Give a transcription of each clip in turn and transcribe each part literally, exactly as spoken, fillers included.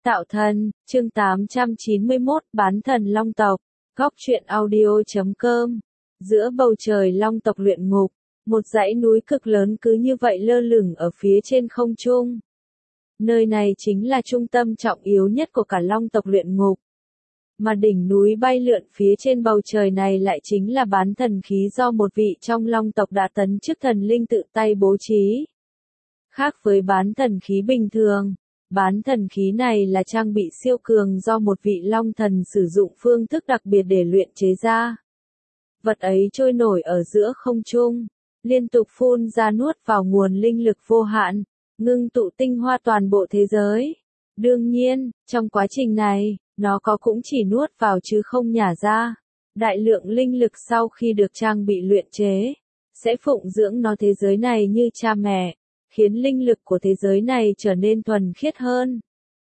Tạo thần, chương tám trăm chín mươi mốt, bán thần long tộc, góc truyện audio.com. Giữa bầu trời long tộc luyện ngục, một dãy núi cực lớn cứ như vậy lơ lửng ở phía trên không trung. Nơi này chính là trung tâm trọng yếu nhất của cả long tộc luyện ngục. Mà đỉnh núi bay lượn phía trên bầu trời này lại chính là bán thần khí do một vị trong long tộc đã tấn chức thần linh tự tay bố trí. Khác với bán thần khí bình thường, bán thần khí này là trang bị siêu cường do một vị long thần sử dụng phương thức đặc biệt để luyện chế ra. Vật ấy trôi nổi ở giữa không trung, liên tục phun ra nuốt vào nguồn linh lực vô hạn, ngưng tụ tinh hoa toàn bộ thế giới. Đương nhiên, trong quá trình này, nó có cũng chỉ nuốt vào chứ không nhả ra. Đại lượng linh lực sau khi được trang bị luyện chế, sẽ phụng dưỡng nó thế giới này như cha mẹ, khiến linh lực của thế giới này trở nên thuần khiết hơn.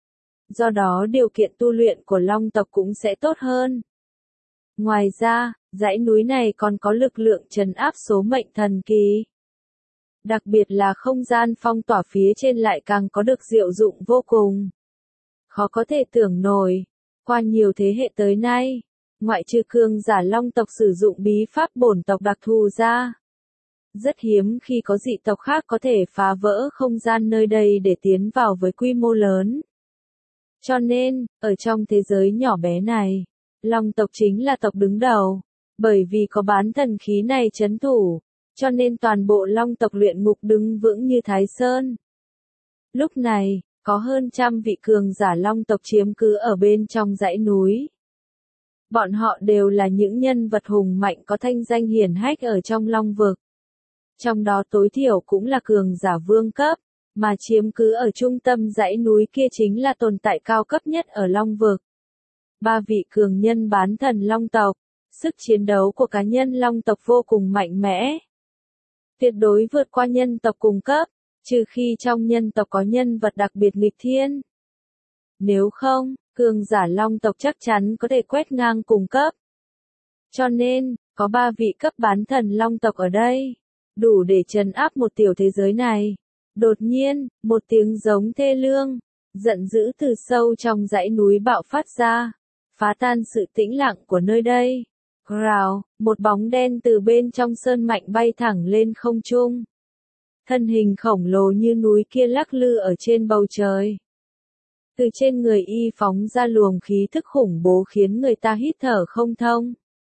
Do đó điều kiện tu luyện của long tộc cũng sẽ tốt hơn. Ngoài ra, dãy núi này còn có lực lượng trấn áp số mệnh thần kỳ. Đặc biệt là không gian phong tỏa phía trên lại càng có được diệu dụng vô cùng. Khó có thể tưởng nổi, qua nhiều thế hệ tới nay, ngoại trừ cường giả long tộc sử dụng bí pháp bổn tộc đặc thù ra, rất hiếm khi có dị tộc khác có thể phá vỡ không gian nơi đây để tiến vào với quy mô lớn. Cho nên, ở trong thế giới nhỏ bé này, long tộc chính là tộc đứng đầu, bởi vì có bán thần khí này trấn thủ, cho nên toàn bộ long tộc luyện ngục đứng vững như Thái Sơn. Lúc này, có hơn trăm vị cường giả long tộc chiếm cứ ở bên trong dãy núi. Bọn họ đều là những nhân vật hùng mạnh có thanh danh hiển hách ở trong long vực. Trong đó tối thiểu cũng là cường giả vương cấp, mà chiếm cứ ở trung tâm dãy núi kia chính là tồn tại cao cấp nhất ở long vực. Ba vị cường nhân bán thần long tộc, sức chiến đấu của cá nhân long tộc vô cùng mạnh mẽ. Tuyệt đối vượt qua nhân tộc cùng cấp, trừ khi trong nhân tộc có nhân vật đặc biệt nghịch thiên. Nếu không, cường giả long tộc chắc chắn có thể quét ngang cùng cấp. Cho nên, có ba vị cấp bán thần long tộc ở đây, đủ để trấn áp một tiểu thế giới này. Đột nhiên, một tiếng giống thê lương, giận dữ từ sâu trong dãy núi bạo phát ra, phá tan sự tĩnh lặng của nơi đây. Rào, một bóng đen từ bên trong sơn mạnh bay thẳng lên không trung. Thân hình khổng lồ như núi kia lắc lư ở trên bầu trời. Từ trên người y phóng ra luồng khí thức khủng bố khiến người ta hít thở không thông.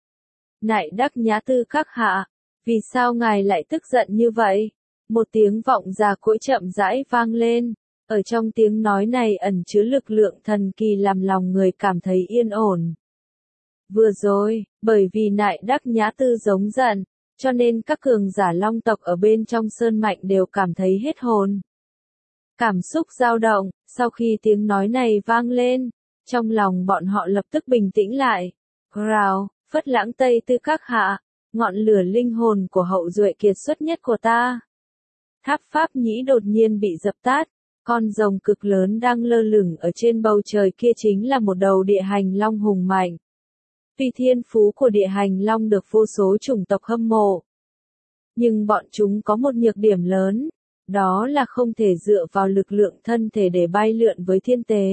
Nại Đắc Nhã Tư các hạ, vì sao ngài lại tức giận như vậy? Một tiếng vọng già cỗi chậm rãi vang lên. Ở trong tiếng nói này ẩn chứa lực lượng thần kỳ làm lòng người cảm thấy yên ổn. Vừa rồi, bởi vì Nại Đắc Nhã Tư giống giận, cho nên các cường giả long tộc ở bên trong sơn mạnh đều cảm thấy hết hồn. Cảm xúc dao động, sau khi tiếng nói này vang lên, trong lòng bọn họ lập tức bình tĩnh lại. Rào, Phất Lãng Tây Tư các hạ, ngọn lửa linh hồn của hậu duệ kiệt xuất nhất của ta. Tháp Pháp Nhĩ đột nhiên bị dập tắt, con rồng cực lớn đang lơ lửng ở trên bầu trời kia chính là một đầu địa hành long hùng mạnh. Tuy thiên phú của địa hành long được vô số chủng tộc hâm mộ, nhưng bọn chúng có một nhược điểm lớn, đó là không thể dựa vào lực lượng thân thể để bay lượn với thiên tế.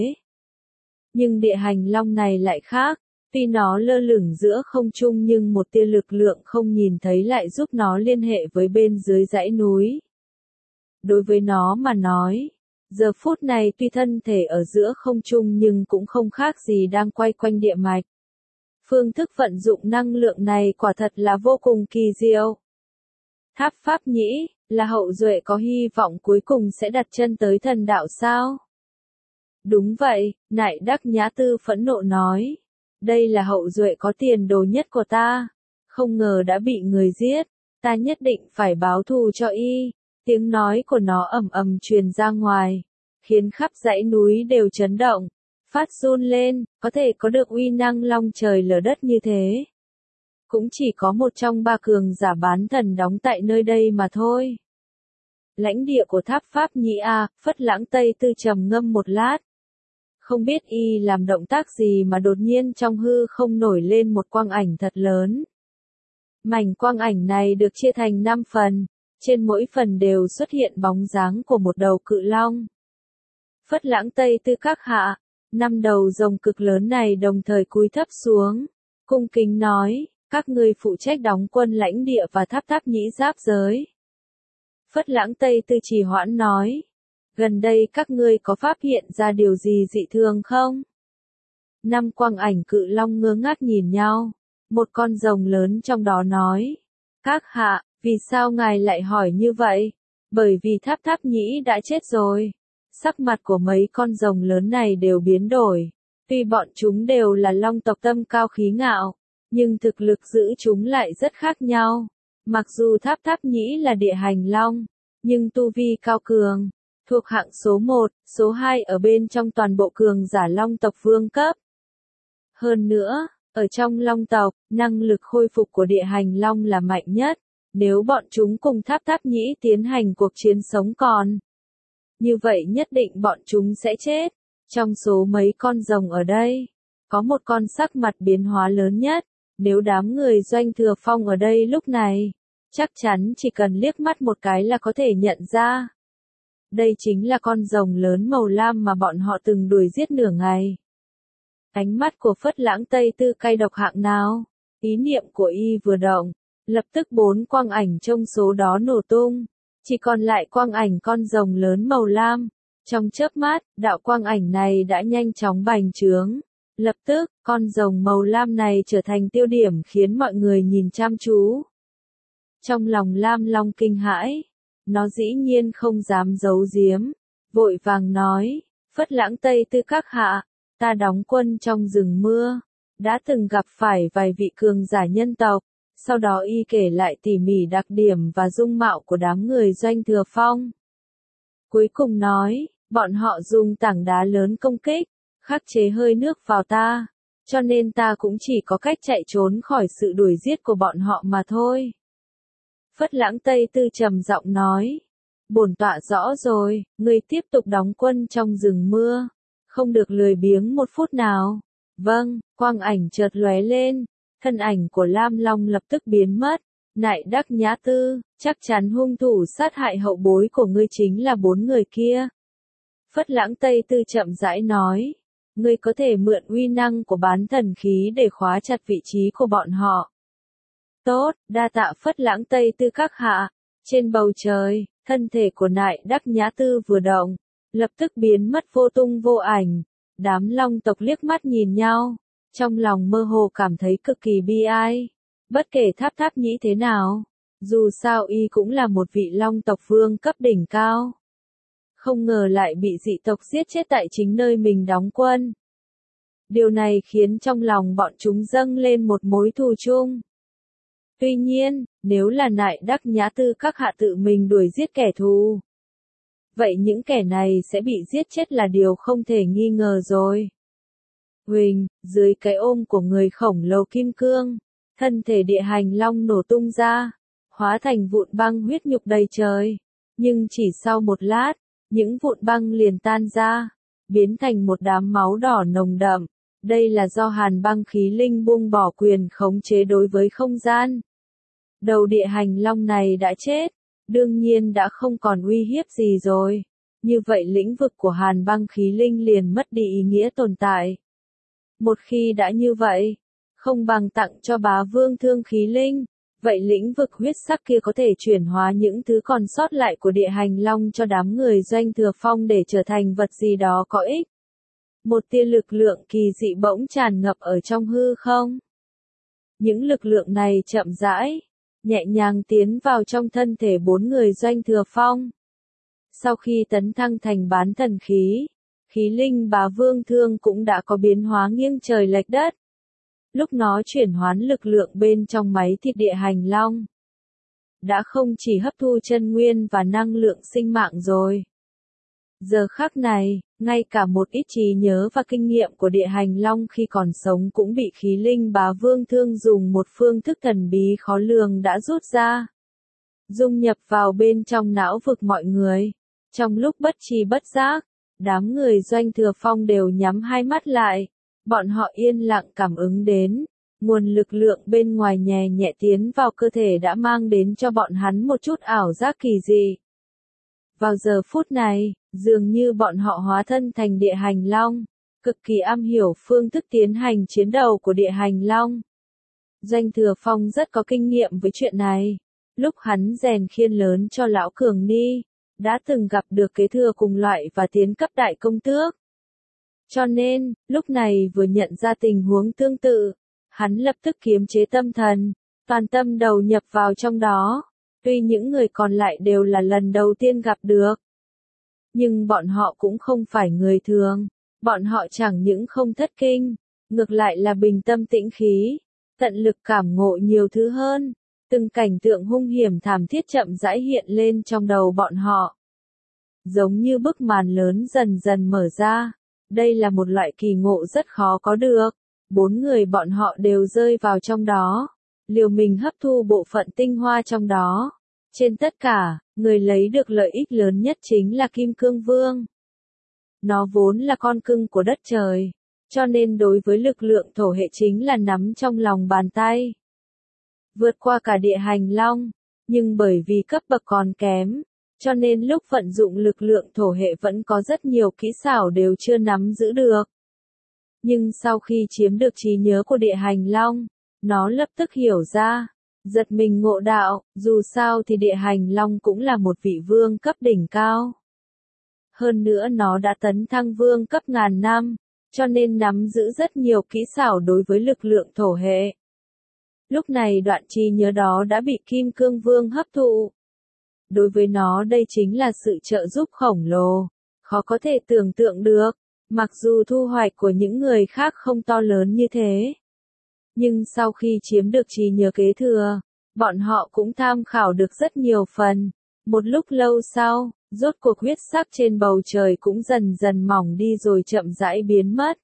Nhưng địa hành long này lại khác, tuy nó lơ lửng giữa không trung nhưng một tia lực lượng không nhìn thấy lại giúp nó liên hệ với bên dưới dãy núi. Đối với nó mà nói, giờ phút này tuy thân thể ở giữa không trung nhưng cũng không khác gì đang quay quanh địa mạch. Phương thức vận dụng năng lượng này quả thật là vô cùng kỳ diệu. Tháp Pháp Nhĩ, là hậu duệ có hy vọng cuối cùng sẽ đặt chân tới thần đạo sao? Đúng vậy, Nại Đắc Nhã Tư phẫn nộ nói. Đây là hậu duệ có tiền đồ nhất của ta. Không ngờ đã bị người giết. Ta nhất định phải báo thù cho y. Tiếng nói của nó ầm ầm truyền ra ngoài, khiến khắp dãy núi đều chấn động, phát run lên, có thể có được uy năng long trời lở đất như thế. Cũng chỉ có một trong ba cường giả bán thần đóng tại nơi đây mà thôi. Lãnh địa của Tháp Pháp Nhĩ a, Phất Lãng Tây Tư trầm ngâm một lát. Không biết y làm động tác gì mà đột nhiên trong hư không nổi lên một quang ảnh thật lớn. Mảnh quang ảnh này được chia thành năm phần, trên mỗi phần đều xuất hiện bóng dáng của một đầu cự long. Phất Lãng Tây Tư các hạ, Năm đầu rồng cực lớn này đồng thời cúi thấp xuống, cung kính nói, các ngươi phụ trách đóng quân lãnh địa và tháp tháp nhĩ giáp giới. Phất Lãng Tây Tư trì hoãn nói, gần đây các ngươi có phát hiện ra điều gì dị thường không? Năm quang ảnh cự long ngơ ngác nhìn nhau, một con rồng lớn trong đó nói, các hạ, vì sao ngài lại hỏi như vậy? Bởi vì tháp tháp nhĩ đã chết rồi. Sắc mặt của mấy con rồng lớn này đều biến đổi, tuy bọn chúng đều là long tộc tâm cao khí ngạo, nhưng thực lực giữ chúng lại rất khác nhau. Mặc dù tháp tháp nhĩ là địa hành long, nhưng tu vi cao cường, thuộc hạng số một, số hai ở bên trong toàn bộ cường giả long tộc vương cấp. Hơn nữa, ở trong long tộc, năng lực khôi phục của địa hành long là mạnh nhất, nếu bọn chúng cùng tháp tháp nhĩ tiến hành cuộc chiến sống còn. Như vậy nhất định bọn chúng sẽ chết. Trong số mấy con rồng ở đây, có một con sắc mặt biến hóa lớn nhất, nếu đám người Doanh Thừa Phong ở đây lúc này, chắc chắn chỉ cần liếc mắt một cái là có thể nhận ra. Đây chính là con rồng lớn màu lam mà bọn họ từng đuổi giết nửa ngày. Ánh mắt của Phất Lãng Tây Tư cay độc hạng nào? Ý niệm của y vừa động, lập tức bốn quang ảnh trong số đó nổ tung, chỉ còn lại quang ảnh con rồng lớn màu lam. Trong chớp mắt, đạo quang ảnh này đã nhanh chóng bành trướng. Lập tức, con rồng màu lam này trở thành tiêu điểm khiến mọi người nhìn chăm chú. Trong lòng Lam Long kinh hãi, nó dĩ nhiên không dám giấu giếm, vội vàng nói, Phất Lãng Tây Tư các hạ, ta đóng quân trong rừng mưa, đã từng gặp phải vài vị cường giả nhân tộc, sau đó y kể lại tỉ mỉ đặc điểm và dung mạo của đám người Doanh Thừa Phong. Cuối cùng nói, bọn họ dùng tảng đá lớn công kích, khắc chế hơi nước vào ta, cho nên ta cũng chỉ có cách chạy trốn khỏi sự đuổi giết của bọn họ mà thôi. Phất Lãng Tây Tư trầm giọng nói, bổn tọa rõ rồi, ngươi tiếp tục đóng quân trong rừng mưa, không được lười biếng một phút nào. Vâng, quang ảnh chợt lóe lên, thân ảnh của Lam Long lập tức biến mất. Nại Đắc Nhã Tư, chắc chắn hung thủ sát hại hậu bối của ngươi chính là bốn người kia. Phất Lãng Tây Tư chậm rãi nói, ngươi có thể mượn uy năng của bán thần khí để khóa chặt vị trí của bọn họ. Tốt, đa tạ Phất Lãng Tây Tư các hạ. Trên bầu trời, thân thể của Nại Đắc Nhã Tư vừa động, lập tức biến mất vô tung vô ảnh. Đám long tộc liếc mắt nhìn nhau, trong lòng mơ hồ cảm thấy cực kỳ bi ai. Bất kể tháp tháp nhĩ thế nào, dù sao y cũng là một vị long tộc vương cấp đỉnh cao. Không ngờ lại bị dị tộc giết chết tại chính nơi mình đóng quân. Điều này khiến trong lòng bọn chúng dâng lên một mối thù chung. Tuy nhiên, nếu là Nại Đắc Nhã Tư các hạ tự mình đuổi giết kẻ thù, vậy những kẻ này sẽ bị giết chết là điều không thể nghi ngờ rồi. Huỳnh, dưới cái ôm của người khổng lồ kim cương, thân thể địa hành long nổ tung ra, hóa thành vụn băng huyết nhục đầy trời. Nhưng chỉ sau một lát, những vụn băng liền tan ra, biến thành một đám máu đỏ nồng đậm. Đây là do hàn băng khí linh buông bỏ quyền khống chế đối với không gian. Đầu địa hành long này đã chết, đương nhiên đã không còn uy hiếp gì rồi. Như vậy lĩnh vực của hàn băng khí linh liền mất đi ý nghĩa tồn tại. Một khi đã như vậy, không bằng tặng cho bá vương thương khí linh, vậy lĩnh vực huyết sắc kia có thể chuyển hóa những thứ còn sót lại của địa hành long cho đám người Doanh Thừa Phong để trở thành vật gì đó có ích. Một tia lực lượng kỳ dị bỗng tràn ngập ở trong hư không. Những lực lượng này chậm rãi, nhẹ nhàng tiến vào trong thân thể bốn người Doanh Thừa Phong. Sau khi tấn thăng thành bán thần khí, khí linh bá vương thương cũng đã có biến hóa nghiêng trời lệch đất. Lúc nó chuyển hoán lực lượng bên trong máy thịt địa hành long, đã không chỉ hấp thu chân nguyên và năng lượng sinh mạng rồi. Giờ khắc này, ngay cả một ít trí nhớ và kinh nghiệm của địa hành long khi còn sống cũng bị khí linh bá vương thương dùng một phương thức thần bí khó lường đã rút ra, dung nhập vào bên trong não vực mọi người. Trong lúc bất tri bất giác, đám người Doanh Thừa Phong đều nhắm hai mắt lại. Bọn họ yên lặng cảm ứng đến, nguồn lực lượng bên ngoài nhẹ nhẹ tiến vào cơ thể đã mang đến cho bọn hắn một chút ảo giác kỳ dị. Vào giờ phút này, dường như bọn họ hóa thân thành địa hành long, cực kỳ am hiểu phương thức tiến hành chiến đấu của địa hành long. Doanh Thừa Phong rất có kinh nghiệm với chuyện này. Lúc hắn rèn khiên lớn cho lão Cường Ni, đã từng gặp được kế thừa cùng loại và tiến cấp đại công tước. Cho nên, lúc này vừa nhận ra tình huống tương tự, hắn lập tức kiềm chế tâm thần, toàn tâm đầu nhập vào trong đó. Tuy những người còn lại đều là lần đầu tiên gặp được, nhưng bọn họ cũng không phải người thường. Bọn họ chẳng những không thất kinh, ngược lại là bình tâm tĩnh khí, tận lực cảm ngộ nhiều thứ hơn. Từng cảnh tượng hung hiểm thảm thiết chậm rãi hiện lên trong đầu bọn họ. Giống như bức màn lớn dần dần mở ra. Đây là một loại kỳ ngộ rất khó có được. Bốn người bọn họ đều rơi vào trong đó, liều mình hấp thu bộ phận tinh hoa trong đó. Trên tất cả, người lấy được lợi ích lớn nhất chính là Kim Cương Vương. Nó vốn là con cưng của đất trời, cho nên đối với lực lượng thổ hệ chính là nắm trong lòng bàn tay. Vượt qua cả địa hành long, nhưng bởi vì cấp bậc còn kém, cho nên lúc vận dụng lực lượng thổ hệ vẫn có rất nhiều kỹ xảo đều chưa nắm giữ được. Nhưng sau khi chiếm được trí nhớ của địa hành long, nó lập tức hiểu ra, giật mình ngộ đạo, dù sao thì địa hành long cũng là một vị vương cấp đỉnh cao. Hơn nữa nó đã tấn thăng vương cấp ngàn năm, cho nên nắm giữ rất nhiều kỹ xảo đối với lực lượng thổ hệ. Lúc này đoạn trí nhớ đó đã bị Kim Cương Vương hấp thụ. Đối với nó đây chính là sự trợ giúp khổng lồ, khó có thể tưởng tượng được, mặc dù thu hoạch của những người khác không to lớn như thế. Nhưng sau khi chiếm được trí nhớ kế thừa, bọn họ cũng tham khảo được rất nhiều phần. Một lúc lâu sau, rốt cuộc huyết sắc trên bầu trời cũng dần dần mỏng đi rồi chậm rãi biến mất.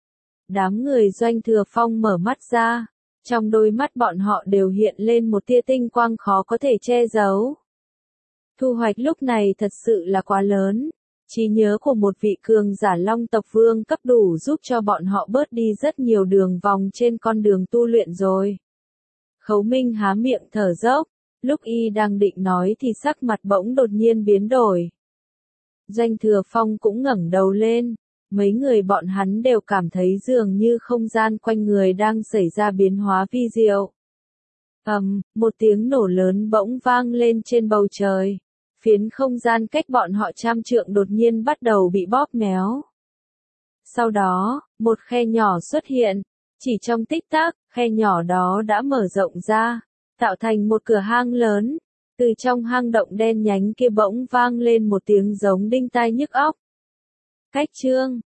Đám người Doanh Thừa Phong mở mắt ra, trong đôi mắt bọn họ đều hiện lên một tia tinh quang khó có thể che giấu. Thu hoạch lúc này thật sự là quá lớn. Trí nhớ của một vị cường giả long tộc vương cấp đủ giúp cho bọn họ bớt đi rất nhiều đường vòng trên con đường tu luyện rồi. Khấu Minh há miệng thở dốc, lúc y đang định nói thì sắc mặt bỗng đột nhiên biến đổi. Doanh Thừa Phong cũng ngẩng đầu lên, mấy người bọn hắn đều cảm thấy dường như không gian quanh người đang xảy ra biến hóa vi diệu. Ầm, um, một tiếng nổ lớn bỗng vang lên trên bầu trời. Phiến không gian cách bọn họ trăm trượng đột nhiên bắt đầu bị bóp méo. Sau đó, một khe nhỏ xuất hiện, chỉ trong tích tắc, khe nhỏ đó đã mở rộng ra, tạo thành một cửa hang lớn. Từ trong hang động đen nhánh kia bỗng vang lên một tiếng giống đinh tai nhức óc. Cách chương